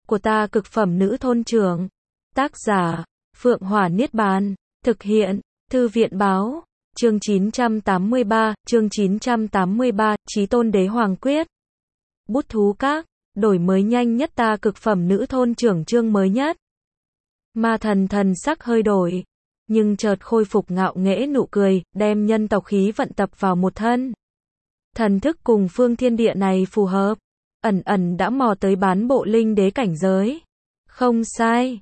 của ta cực phẩm nữ thôn trưởng. Tác giả, Phượng Hỏa Niết Bàn. Thực hiện, Thư viện báo. Chương 983, Chí Tôn Đế Hoàng Quyết. Bút thú các, đổi mới nhanh nhất ta cực phẩm nữ thôn trưởng chương mới nhất. Ma thần thần sắc hơi đổi, nhưng chợt khôi phục ngạo nghễ nụ cười, đem nhân tộc khí vận tập vào một thân. Thần thức cùng phương thiên địa này phù hợp, ẩn ẩn đã mò tới bán bộ linh đế cảnh giới. Không sai,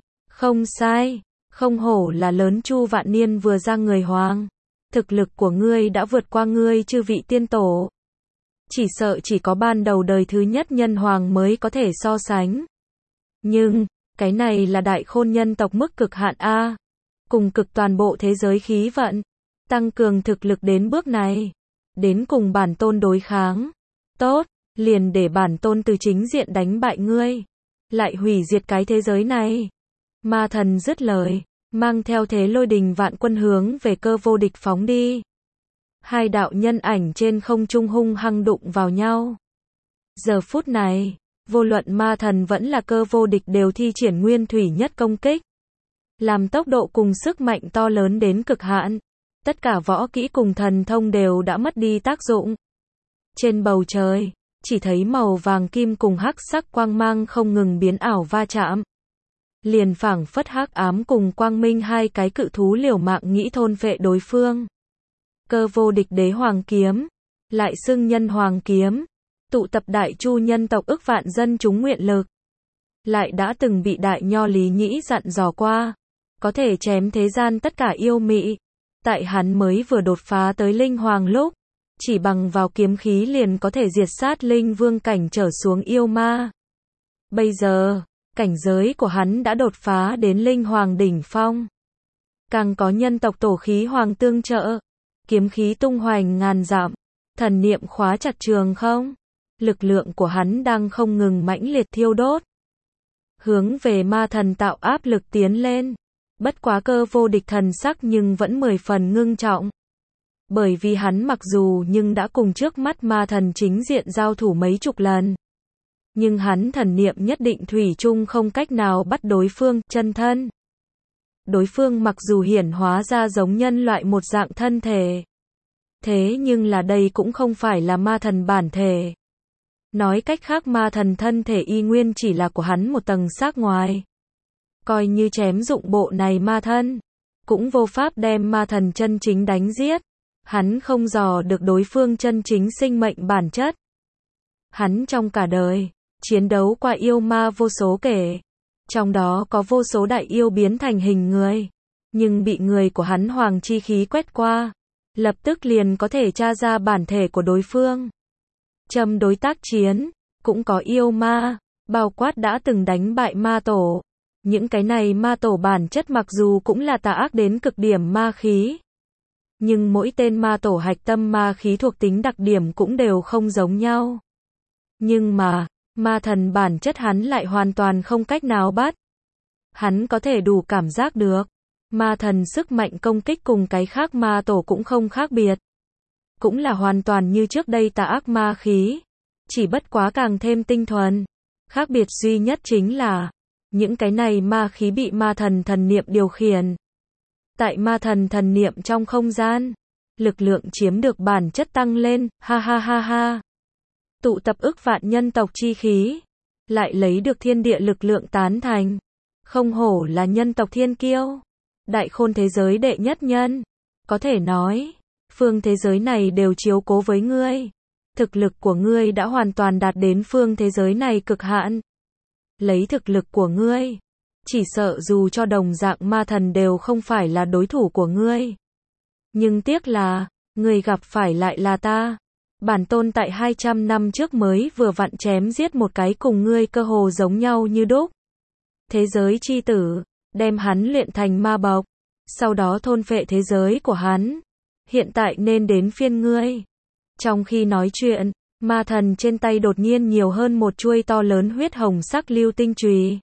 không hổ là lớn Chu Vạn Niên vừa ra người hoàng. Thực lực của ngươi đã vượt qua ngươi chư vị tiên tổ. Chỉ sợ chỉ có ban đầu đời thứ nhất nhân hoàng mới có thể so sánh. Nhưng, cái này là đại khôn nhân tộc mức cực hạn A. Cùng cực toàn bộ thế giới khí vận. Tăng cường thực lực đến bước này. Đến cùng bản tôn đối kháng. Tốt, liền để bản tôn từ chính diện đánh bại ngươi. Lại hủy diệt cái thế giới này. Ma thần dứt lời, mang theo thế lôi đình vạn quân hướng về Cơ Vô Địch phóng đi. Hai đạo nhân ảnh trên không trung hung hăng đụng vào nhau. Giờ phút này, vô luận ma thần vẫn là Cơ Vô Địch đều thi triển nguyên thủy nhất công kích. Làm tốc độ cùng sức mạnh to lớn đến cực hạn. Tất cả võ kỹ cùng thần thông đều đã mất đi tác dụng. Trên bầu trời, chỉ thấy màu vàng kim cùng hắc sắc quang mang không ngừng biến ảo va chạm. Liền phảng phất hắc ám cùng quang minh hai cái cự thú liều mạng nghĩ thôn phệ đối phương. Cơ Vô Địch đế hoàng kiếm, lại xưng nhân hoàng kiếm, tụ tập đại chu nhân tộc ức vạn dân chúng nguyện lực. Lại đã từng bị đại nho Lý Nhĩ dặn dò qua, có thể chém thế gian tất cả yêu mị. Tại hắn mới vừa đột phá tới linh hoàng lúc, chỉ bằng vào kiếm khí liền có thể diệt sát linh vương cảnh trở xuống yêu ma. Bây giờ, cảnh giới của hắn đã đột phá đến linh hoàng đỉnh phong. Càng có nhân tộc tổ khí hoàng tương trợ, kiếm khí tung hoành ngàn dặm, thần niệm khóa chặt trường không. Lực lượng của hắn đang không ngừng mãnh liệt thiêu đốt. Hướng về ma thần tạo áp lực tiến lên. Bất quá Cơ Vô Địch thần sắc nhưng vẫn 10 phần ngưng trọng. Bởi vì hắn mặc dù nhưng đã cùng trước mắt ma thần chính diện giao thủ mấy chục lần. Nhưng hắn thần niệm nhất định thủy chung không cách nào bắt đối phương chân thân. Đối phương mặc dù hiển hóa ra giống nhân loại một dạng thân thể. Thế nhưng là đây cũng không phải là ma thần bản thể. Nói cách khác ma thần thân thể y nguyên chỉ là của hắn một tầng xác ngoài. Coi như chém dụng bộ này ma thân, cũng vô pháp đem ma thần chân chính đánh giết. Hắn không dò được đối phương chân chính sinh mệnh bản chất. Hắn trong cả đời, chiến đấu qua yêu ma vô số kể. Trong đó có vô số đại yêu biến thành hình người. Nhưng bị người của hắn hoàng chi khí quét qua. Lập tức liền có thể tra ra bản thể của đối phương. Châm đối tác chiến, cũng có yêu ma, bao quát đã từng đánh bại ma tổ. Những cái này ma tổ bản chất mặc dù cũng là tà ác đến cực điểm ma khí. Nhưng mỗi tên ma tổ hạch tâm ma khí thuộc tính đặc điểm cũng đều không giống nhau. Nhưng mà, ma thần bản chất hắn lại hoàn toàn không cách nào bắt. Hắn có thể đủ cảm giác được. Ma thần sức mạnh công kích cùng cái khác ma tổ cũng không khác biệt. Cũng là hoàn toàn như trước đây tà ác ma khí. Chỉ bất quá càng thêm tinh thuần. Khác biệt duy nhất chính là những cái này ma khí bị ma thần thần niệm điều khiển. Tại ma thần thần niệm trong không gian, lực lượng chiếm được bản chất tăng lên, ha ha ha ha. Tụ tập ức vạn nhân tộc chi khí, lại lấy được thiên địa lực lượng tán thành. Không hổ là nhân tộc thiên kiêu, đại khôn thế giới đệ nhất nhân. Có thể nói, phương thế giới này đều chiếu cố với ngươi. Thực lực của ngươi đã hoàn toàn đạt đến phương thế giới này cực hạn. Lấy thực lực của ngươi, chỉ sợ dù cho đồng dạng ma thần đều không phải là đối thủ của ngươi. Nhưng tiếc là, ngươi gặp phải lại là ta. Bản tôn tại 200 năm trước mới vừa vặn chém giết một cái cùng ngươi cơ hồ giống nhau như đúc. Thế giới chi tử, đem hắn luyện thành ma bộc, sau đó thôn phệ thế giới của hắn. Hiện tại nên đến phiên ngươi. Trong khi nói chuyện, ma thần trên tay đột nhiên nhiều hơn một chuôi to lớn huyết hồng sắc lưu tinh chùy.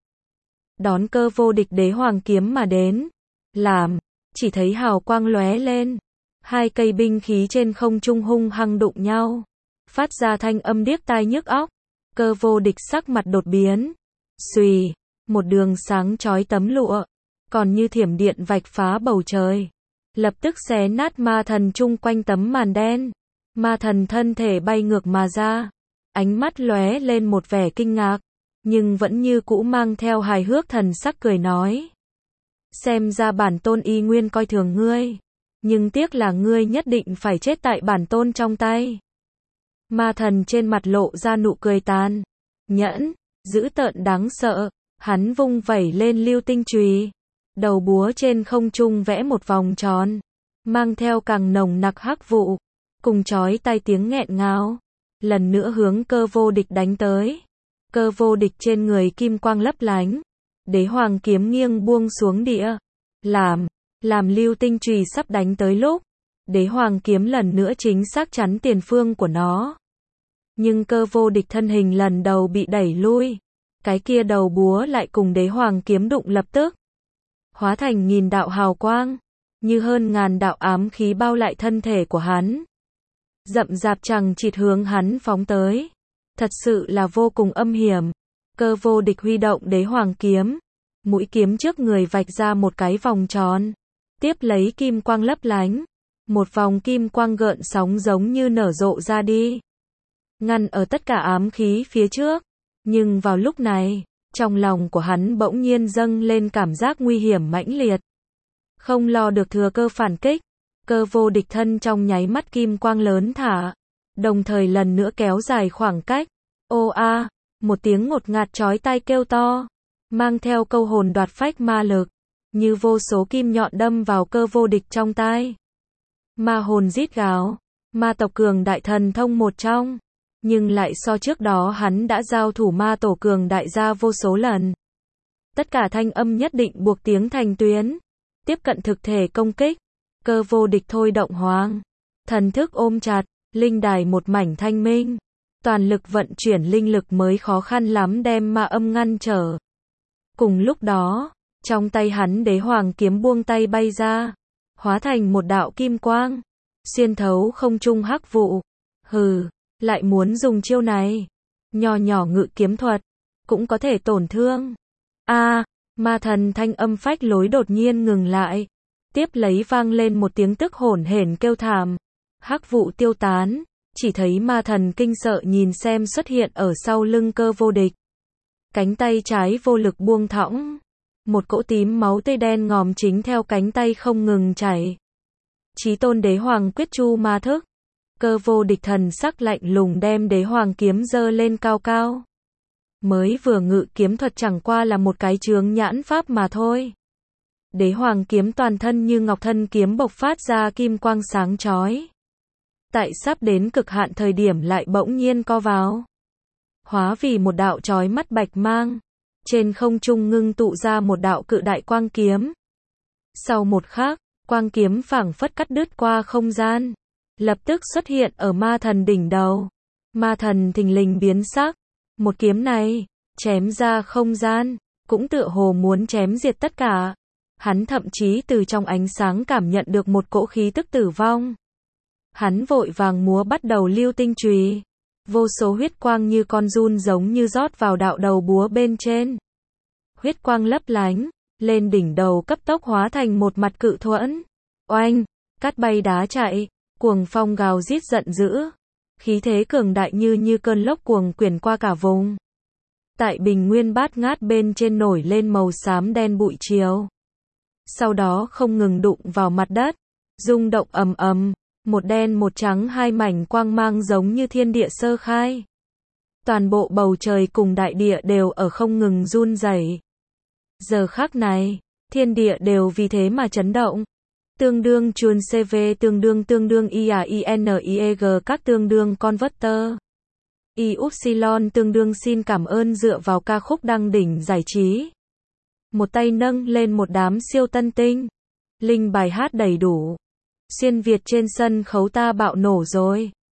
Đón Cơ Vô Địch đế hoàng kiếm mà đến. Làm, chỉ thấy hào quang lóe lên. Hai cây binh khí trên không trung hung hăng đụng nhau. Phát ra thanh âm điếc tai nhức óc. Cơ Vô Địch sắc mặt đột biến. Xùy, một đường sáng chói tấm lụa, còn như thiểm điện vạch phá bầu trời, lập tức xé nát ma thần chung quanh tấm màn đen. Ma thần thân thể bay ngược mà ra, ánh mắt lóe lên một vẻ kinh ngạc, nhưng vẫn như cũ mang theo hài hước thần sắc cười nói. Xem ra bản tôn y nguyên coi thường ngươi, nhưng tiếc là ngươi nhất định phải chết tại bản tôn trong tay. Ma thần trên mặt lộ ra nụ cười tàn nhẫn, dữ tợn đáng sợ, hắn vung vẩy lên lưu tinh chùy, đầu búa trên không trung vẽ một vòng tròn, mang theo càng nồng nặc hắc vụ, cùng chói tai tiếng nghẹn ngào, lần nữa hướng Cơ Vô Địch đánh tới. Cơ Vô Địch trên người kim quang lấp lánh, đế hoàng kiếm nghiêng buông xuống địa, làm lưu tinh chùy sắp đánh tới lúc, đế hoàng kiếm lần nữa chính xác chắn tiền phương của nó. Nhưng Cơ Vô Địch thân hình lần đầu bị đẩy lui, cái kia đầu búa lại cùng đế hoàng kiếm đụng lập tức, hóa thành nghìn đạo hào quang, như hơn ngàn đạo ám khí bao lại thân thể của hắn. Rậm rạp chằng chịt hướng hắn phóng tới, thật sự là vô cùng âm hiểm. Cơ Vô Địch huy động đế hoàng kiếm, mũi kiếm trước người vạch ra một cái vòng tròn, tiếp lấy kim quang lấp lánh, một vòng kim quang gợn sóng giống như nở rộ ra đi, ngăn ở tất cả ám khí phía trước. Nhưng vào lúc này, trong lòng của hắn bỗng nhiên dâng lên cảm giác nguy hiểm mãnh liệt. Không lo được thừa cơ phản kích, Cơ Vô Địch thân trong nháy mắt kim quang lớn thả, đồng thời lần nữa kéo dài khoảng cách. Ô a, một tiếng ngột ngạt chói tai kêu to, mang theo câu hồn đoạt phách ma lực, như vô số kim nhọn đâm vào Cơ Vô Địch trong tai. Ma hồn rít gào, ma tộc cường đại thần thông một trong, nhưng lại so trước đó hắn đã giao thủ ma tổ cường đại gia vô số lần. Tất cả thanh âm nhất định buộc tiếng thành tuyến, tiếp cận thực thể công kích. Cơ Vô Địch thôi động hoàng thần thức ôm chặt, linh đài một mảnh thanh minh, toàn lực vận chuyển linh lực mới khó khăn lắm đem ma âm ngăn trở. Cùng lúc đó, trong tay hắn đế hoàng kiếm buông tay bay ra, hóa thành một đạo kim quang, xuyên thấu không trung hắc vụ. Hừ, lại muốn dùng chiêu này, nho nhỏ ngự kiếm thuật, cũng có thể tổn thương. A, ma thần thanh âm phách lối đột nhiên ngừng lại, tiếp lấy vang lên một tiếng tức hổn hển kêu thảm. Hắc vụ tiêu tán, chỉ thấy ma thần kinh sợ nhìn xem xuất hiện ở sau lưng Cơ Vô Địch. Cánh tay trái vô lực buông thõng, một cỗ tím máu tươi đen ngòm chính theo cánh tay không ngừng chảy. Chí tôn đế hoàng quyết chu ma thức. Cơ Vô Địch thần sắc lạnh lùng đem đế hoàng kiếm giơ lên cao cao. Mới vừa ngự kiếm thuật chẳng qua là một cái chướng nhãn pháp mà thôi. Đế hoàng kiếm toàn thân như ngọc thân kiếm bộc phát ra kim quang sáng chói. Tại sắp đến cực hạn thời điểm lại bỗng nhiên co vào, hóa vì một đạo chói mắt bạch mang, trên không trung ngưng tụ ra một đạo cự đại quang kiếm. Sau một khắc, quang kiếm phảng phất cắt đứt qua không gian, lập tức xuất hiện ở ma thần đỉnh đầu. Ma thần thình lình biến sắc, một kiếm này, chém ra không gian, cũng tựa hồ muốn chém diệt tất cả. Hắn thậm chí từ trong ánh sáng cảm nhận được một cỗ khí tức tử vong. Hắn vội vàng múa bắt đầu lưu tinh chùy, vô số huyết quang như con giun giống như rót vào đạo đầu búa bên trên. Huyết quang lấp lánh, lên đỉnh đầu cấp tốc hóa thành một mặt cự thuẫn. Oanh, cát bay đá chạy, cuồng phong gào rít giận dữ, khí thế cường đại như cơn lốc cuồng quyển qua cả vùng. Tại bình nguyên bát ngát bên trên nổi lên màu xám đen bụi chiều, sau đó không ngừng đụng vào mặt đất, rung động ầm ầm, một đen một trắng hai mảnh quang mang giống như thiên địa sơ khai. Toàn bộ bầu trời cùng đại địa đều ở không ngừng run rẩy. Giờ khắc này, thiên địa đều vì thế mà chấn động. Tương đương chuồn CV tương đương IAINIEG các tương đương converter. Y-upsilon tương đương xin cảm ơn dựa vào ca khúc đăng đỉnh giải trí. Một tay nâng lên một đám siêu tân tinh. Linh bài hát đầy đủ. Xuyên Việt trên sân khấu ta bạo nổ rồi.